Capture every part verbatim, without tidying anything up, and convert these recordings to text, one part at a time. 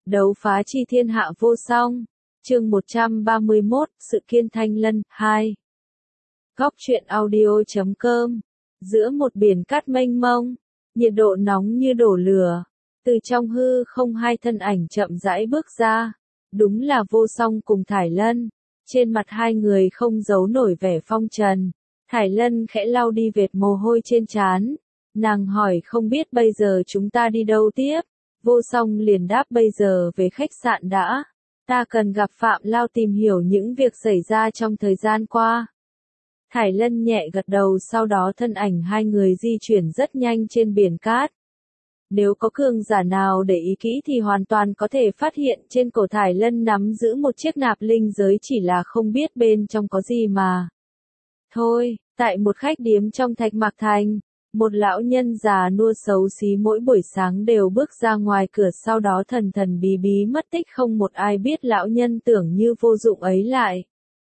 Đấu phá chi thiên hạ vô song. Chương một trăm ba mươi mốt, sự kiên Thanh Lân, hai. Góc truyện audio chấm com. Giữa một biển cát mênh mông, nhiệt độ nóng như đổ lửa, từ trong hư không hai thân ảnh chậm rãi bước ra. Đúng là Vô Song cùng Thải Lân. Trên mặt hai người không giấu nổi vẻ phong trần. Thải Lân khẽ lau đi vệt mồ hôi trên trán. Nàng hỏi không biết bây giờ chúng ta đi đâu tiếp. Vô Song liền đáp bây giờ về khách sạn đã. Ta cần gặp Phạm Lao tìm hiểu những việc xảy ra trong thời gian qua. Thải Lân nhẹ gật đầu, sau đó thân ảnh hai người di chuyển rất nhanh trên biển cát. Nếu có cường giả nào để ý kỹ thì hoàn toàn có thể phát hiện trên cổ Thải Lân nắm giữ một chiếc nạp linh giới, chỉ là không biết bên trong có gì mà. Thôi, tại một khách điếm trong Thạch Mạc Thành, một lão nhân già nua xấu xí mỗi buổi sáng đều bước ra ngoài cửa, sau đó thần thần bí bí mất tích, không một ai biết lão nhân tưởng như vô dụng ấy lại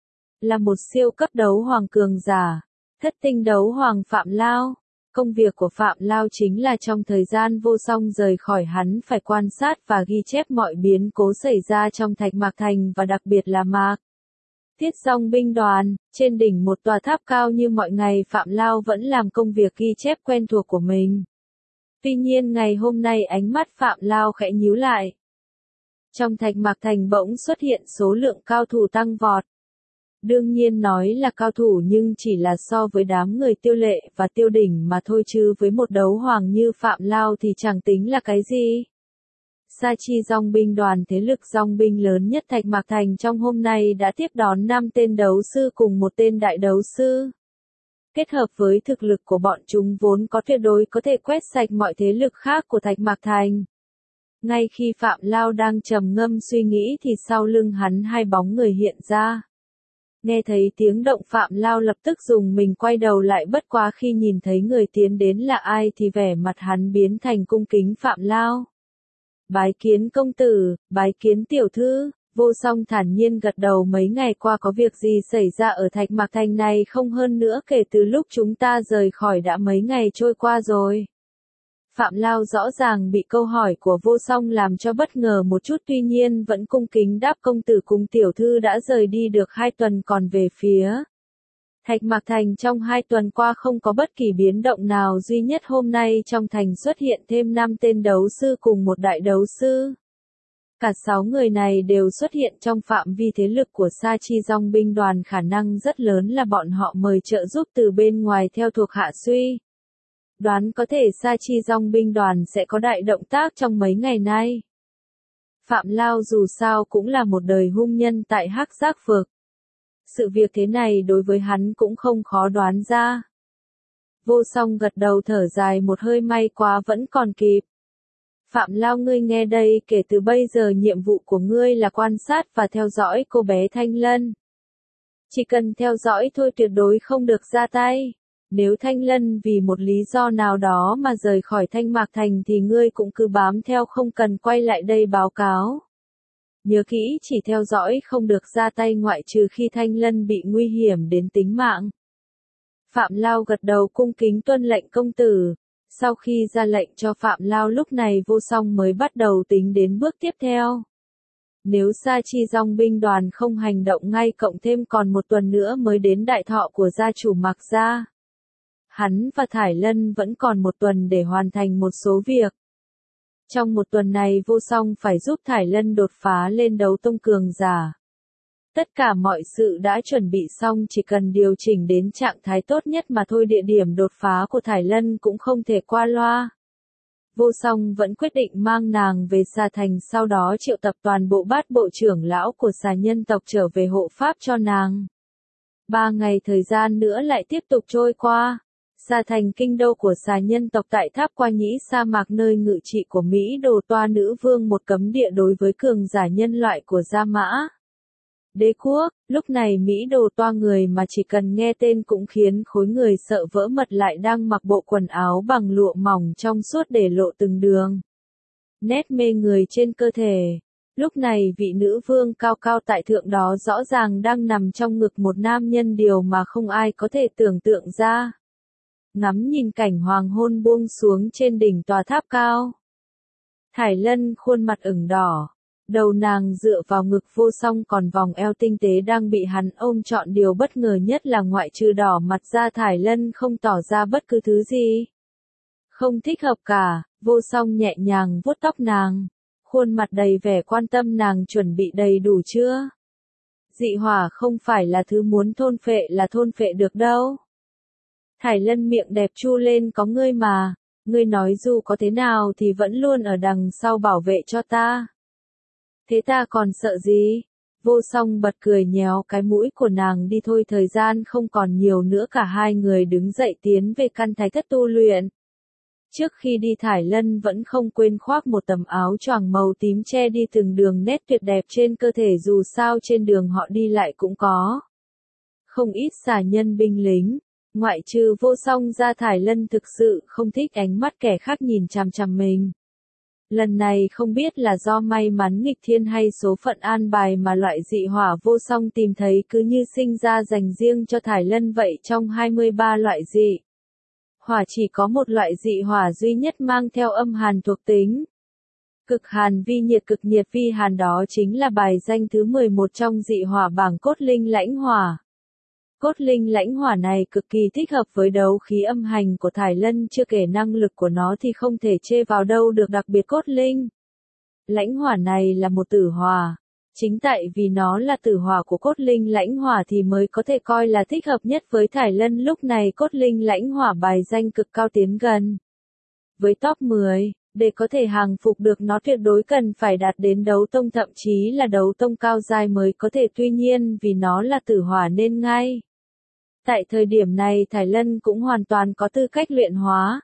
là một siêu cấp đấu hoàng cường giả, thất tinh đấu hoàng Phạm Lao. Công việc của Phạm Lao chính là trong thời gian Vô Song rời khỏi hắn phải quan sát và ghi chép mọi biến cố xảy ra trong Thạch Mạc Thành và đặc biệt là Mạc Tiết Dòng binh đoàn. Trên đỉnh một tòa tháp cao như mọi ngày, Phạm Lao vẫn làm công việc ghi chép quen thuộc của mình. Tuy nhiên ngày hôm nay ánh mắt Phạm Lao khẽ nhíu lại. Trong Thạch Mạc Thành bỗng xuất hiện số lượng cao thủ tăng vọt. Đương nhiên nói là cao thủ nhưng chỉ là so với đám người Tiêu Lệ và Tiêu Đỉnh mà thôi, chứ với một đấu hoàng như Phạm Lao thì chẳng tính là cái gì. Sa Chi Dòng binh đoàn, thế lực dòng binh lớn nhất Thạch Mạc Thành trong hôm nay, đã tiếp đón năm tên đấu sư cùng một tên đại đấu sư. Kết hợp với thực lực của bọn chúng vốn có, tuyệt đối có thể quét sạch mọi thế lực khác của Thạch Mạc Thành. Ngay khi Phạm Lao đang trầm ngâm suy nghĩ thì sau lưng hắn hai bóng người hiện ra. Nghe thấy tiếng động, Phạm Lao lập tức dùng mình quay đầu lại, bất quá khi nhìn thấy người tiến đến là ai thì vẻ mặt hắn biến thành cung kính. Phạm Lao: Bái kiến công tử, bái kiến tiểu thư. Vô Song thản nhiên gật đầu. Mấy ngày qua có việc gì xảy ra ở Thạch Mạc Thành này không? Hơn nữa kể từ lúc chúng ta rời khỏi đã mấy ngày trôi qua rồi. Phạm Lao rõ ràng bị câu hỏi của Vô Song làm cho bất ngờ một chút, tuy nhiên vẫn cung kính đáp: công tử cùng tiểu thư đã rời đi được hai tuần, còn về phía Thạch Mạc Thành trong hai tuần qua không có bất kỳ biến động nào, duy nhất hôm nay trong thành xuất hiện thêm năm tên đấu sư cùng một đại đấu sư. Cả sáu người này đều xuất hiện trong phạm vi thế lực của Sa Chi Dòng binh đoàn, khả năng rất lớn là bọn họ mời trợ giúp từ bên ngoài theo thuộc hạ suy. Đoán có thể Sa Chi Dòng binh đoàn sẽ có đại động tác trong mấy ngày nay. Phạm Lao dù sao cũng là một đời hung nhân tại Hắc Giác Vực. Sự việc thế này đối với hắn cũng không khó đoán ra. Vô Song gật đầu thở dài một hơi, may quá vẫn còn kịp. Phạm Lao, ngươi nghe đây, kể từ bây giờ nhiệm vụ của ngươi là quan sát và theo dõi cô bé Thanh Lân. Chỉ cần theo dõi thôi, tuyệt đối không được ra tay. Nếu Thanh Lân vì một lý do nào đó mà rời khỏi Thanh Mạc Thành thì ngươi cũng cứ bám theo, không cần quay lại đây báo cáo. Nhớ kỹ, chỉ theo dõi, không được ra tay ngoại trừ khi Thanh Lân bị nguy hiểm đến tính mạng. Phạm Lao gật đầu cung kính tuân lệnh công tử. Sau khi ra lệnh cho Phạm Lao, lúc này Vô Song mới bắt đầu tính đến bước tiếp theo. Nếu Sa Chi Dòng binh đoàn không hành động ngay, cộng thêm còn một tuần nữa mới đến đại thọ của gia chủ Mạc gia, hắn và Thải Lân vẫn còn một tuần để hoàn thành một số việc. Trong một tuần này Vô Song phải giúp Thải Lân đột phá lên đấu tông cường giả. Tất cả mọi sự đã chuẩn bị xong, chỉ cần điều chỉnh đến trạng thái tốt nhất mà thôi. Địa điểm đột phá của Thải Lân cũng không thể qua loa. Vô Song vẫn quyết định mang nàng về Sa Thành, sau đó triệu tập toàn bộ bát bộ trưởng lão của Xà nhân tộc trở về hộ pháp cho nàng. Ba ngày thời gian nữa lại tiếp tục trôi qua. Sa Thành, kinh đô của Xà nhân tộc tại Tháp Qua Nhĩ sa mạc, nơi ngự trị của Mỹ Đồ Toa nữ vương, một cấm địa đối với cường giả nhân loại của Gia Mã Đế quốc. Lúc này Mỹ Đồ Toa, người mà chỉ cần nghe tên cũng khiến khối người sợ vỡ mật, lại đang mặc bộ quần áo bằng lụa mỏng trong suốt để lộ từng đường nét mê người trên cơ thể. Lúc này vị nữ vương cao cao tại thượng đó rõ ràng đang nằm trong ngực một nam nhân, điều mà không ai có thể tưởng tượng ra. Ngắm nhìn cảnh hoàng hôn buông xuống trên đỉnh tòa tháp cao, Thải Lân khuôn mặt ửng đỏ, Đầu nàng dựa vào ngực Vô Song, còn vòng eo tinh tế đang bị hắn ôm trọn. Điều bất ngờ nhất là ngoại trừ đỏ mặt ra, Thải Lân không tỏ ra bất cứ thứ gì không thích hợp cả. Vô Song nhẹ nhàng vuốt tóc nàng, khuôn mặt đầy vẻ quan tâm. Nàng chuẩn bị đầy đủ chưa? Dị hỏa không phải là thứ muốn thôn phệ là thôn phệ được đâu. Thải Lân miệng đẹp chu lên, có ngươi mà, ngươi nói dù có thế nào thì vẫn luôn ở đằng sau bảo vệ cho ta. Thế ta còn sợ gì? Vô Song bật cười nhéo cái mũi của nàng, đi thôi, thời gian không còn nhiều nữa. Cả hai người đứng dậy tiến về căn thái thất tu luyện. Trước khi đi, Thải Lân vẫn không quên khoác một tấm áo choàng màu tím che đi từng đường nét tuyệt đẹp trên cơ thể, dù sao trên đường họ đi lại cũng có không ít xà nhân binh lính. Ngoại trừ Vô Song ra, Thải Lân thực sự không thích ánh mắt kẻ khác nhìn chằm chằm mình. Lần này không biết là do may mắn nghịch thiên hay số phận an bài mà loại dị hỏa Vô Song tìm thấy cứ như sinh ra dành riêng cho Thải Lân vậy. Trong hai mươi ba loại dị hỏa chỉ có một loại dị hỏa duy nhất mang theo âm hàn thuộc tính. Cực hàn vi nhiệt, cực nhiệt vi hàn, đó chính là bài danh thứ mười một trong dị hỏa bảng Cốt Linh Lãnh Hỏa. Cốt Linh Lãnh Hỏa này cực kỳ thích hợp với đấu khí âm hành của Thải Lân, chưa kể năng lực của nó thì không thể chê vào đâu được, đặc biệt Cốt Linh Lãnh Hỏa này là một tử hỏa. Chính tại vì nó là tử hỏa của Cốt Linh Lãnh Hỏa thì mới có thể coi là thích hợp nhất với Thải Lân. Lúc này Cốt Linh Lãnh Hỏa bài danh cực cao, tiến gần với top mười. Để có thể hàng phục được nó tuyệt đối cần phải đạt đến đấu tông, thậm chí là đấu tông cao giai mới có thể. Tuy nhiên vì nó là tử hỏa nên ngay tại thời điểm này Thải Lân cũng hoàn toàn có tư cách luyện hóa.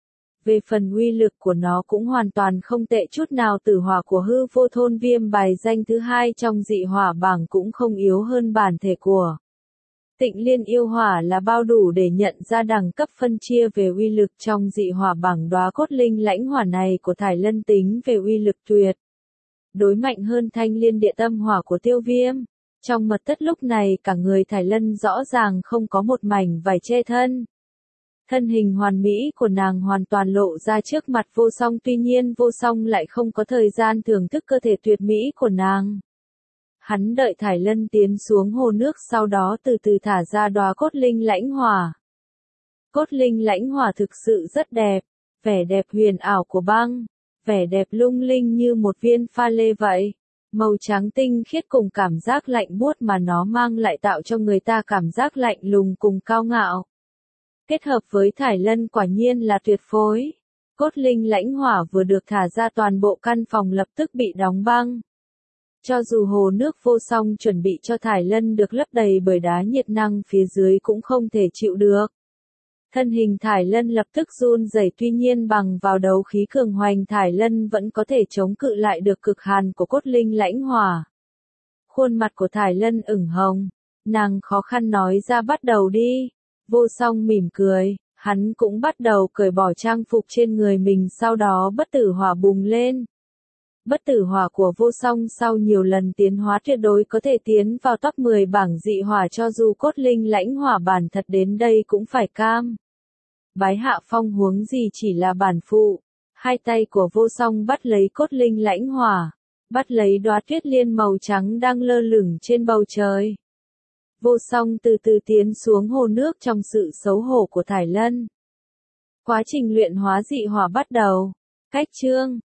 Về phần uy lực của nó cũng hoàn toàn không tệ chút nào. Tử hỏa của Hư Vô Thôn Viêm bài danh thứ hai trong dị hỏa bảng cũng không yếu hơn bản thể của Tịnh Liên Yêu Hỏa là bao đủ để nhận ra đẳng cấp phân chia về uy lực. Trong dị hỏa bảng, đóa Cốt Linh Lãnh Hỏa này của Thải Lân tính về uy lực tuyệt đối mạnh hơn Thanh Liên Địa Tâm Hỏa của Tiêu Viêm. Trong mật thất lúc này cả người Thải Lân rõ ràng không có một mảnh vải che thân. Thân hình hoàn mỹ của nàng hoàn toàn lộ ra trước mặt Vô Song, tuy nhiên Vô Song lại không có thời gian thưởng thức cơ thể tuyệt mỹ của nàng. Hắn đợi Thải Lân tiến xuống hồ nước, sau đó từ từ thả ra đóa Cốt Linh Lãnh Hỏa. Cốt Linh Lãnh Hỏa thực sự rất đẹp, vẻ đẹp huyền ảo của băng, vẻ đẹp lung linh như một viên pha lê vậy. Màu trắng tinh khiết cùng cảm giác lạnh buốt mà nó mang lại tạo cho người ta cảm giác lạnh lùng cùng cao ngạo. Kết hợp với Thải Lân quả nhiên là tuyệt phối. Cốt Linh Lãnh Hỏa vừa được thả ra, toàn bộ căn phòng lập tức bị đóng băng. Cho dù hồ nước Vô Song chuẩn bị cho Thải Lân được lấp đầy bởi đá nhiệt năng phía dưới cũng không thể chịu được. Thân hình Thải Lân lập tức run rẩy, tuy nhiên bằng vào đấu khí cường hoành Thải Lân vẫn có thể chống cự lại được cực hàn của Cốt Linh Lãnh Hỏa. Khuôn mặt của Thải Lân ửng hồng, nàng khó khăn nói ra, bắt đầu đi. Vô Song mỉm cười, hắn cũng bắt đầu cởi bỏ trang phục trên người mình, sau đó bất tử hỏa bùng lên. Bất tử hỏa của Vô Song sau nhiều lần tiến hóa tuyệt đối có thể tiến vào top mười bảng dị hỏa, cho dù Cốt Linh Lãnh Hỏa bản thật đến đây cũng phải cam bái hạ phong, huống gì chỉ là bản phụ. Hai tay của Vô Song bắt lấy Cốt Linh Lãnh Hỏa, bắt lấy đóa tuyết liên màu trắng đang lơ lửng trên bầu trời. Vô Song từ từ tiến xuống hồ nước trong sự xấu hổ của Thải Lân. Quá trình luyện hóa dị hỏa bắt đầu. Cách chương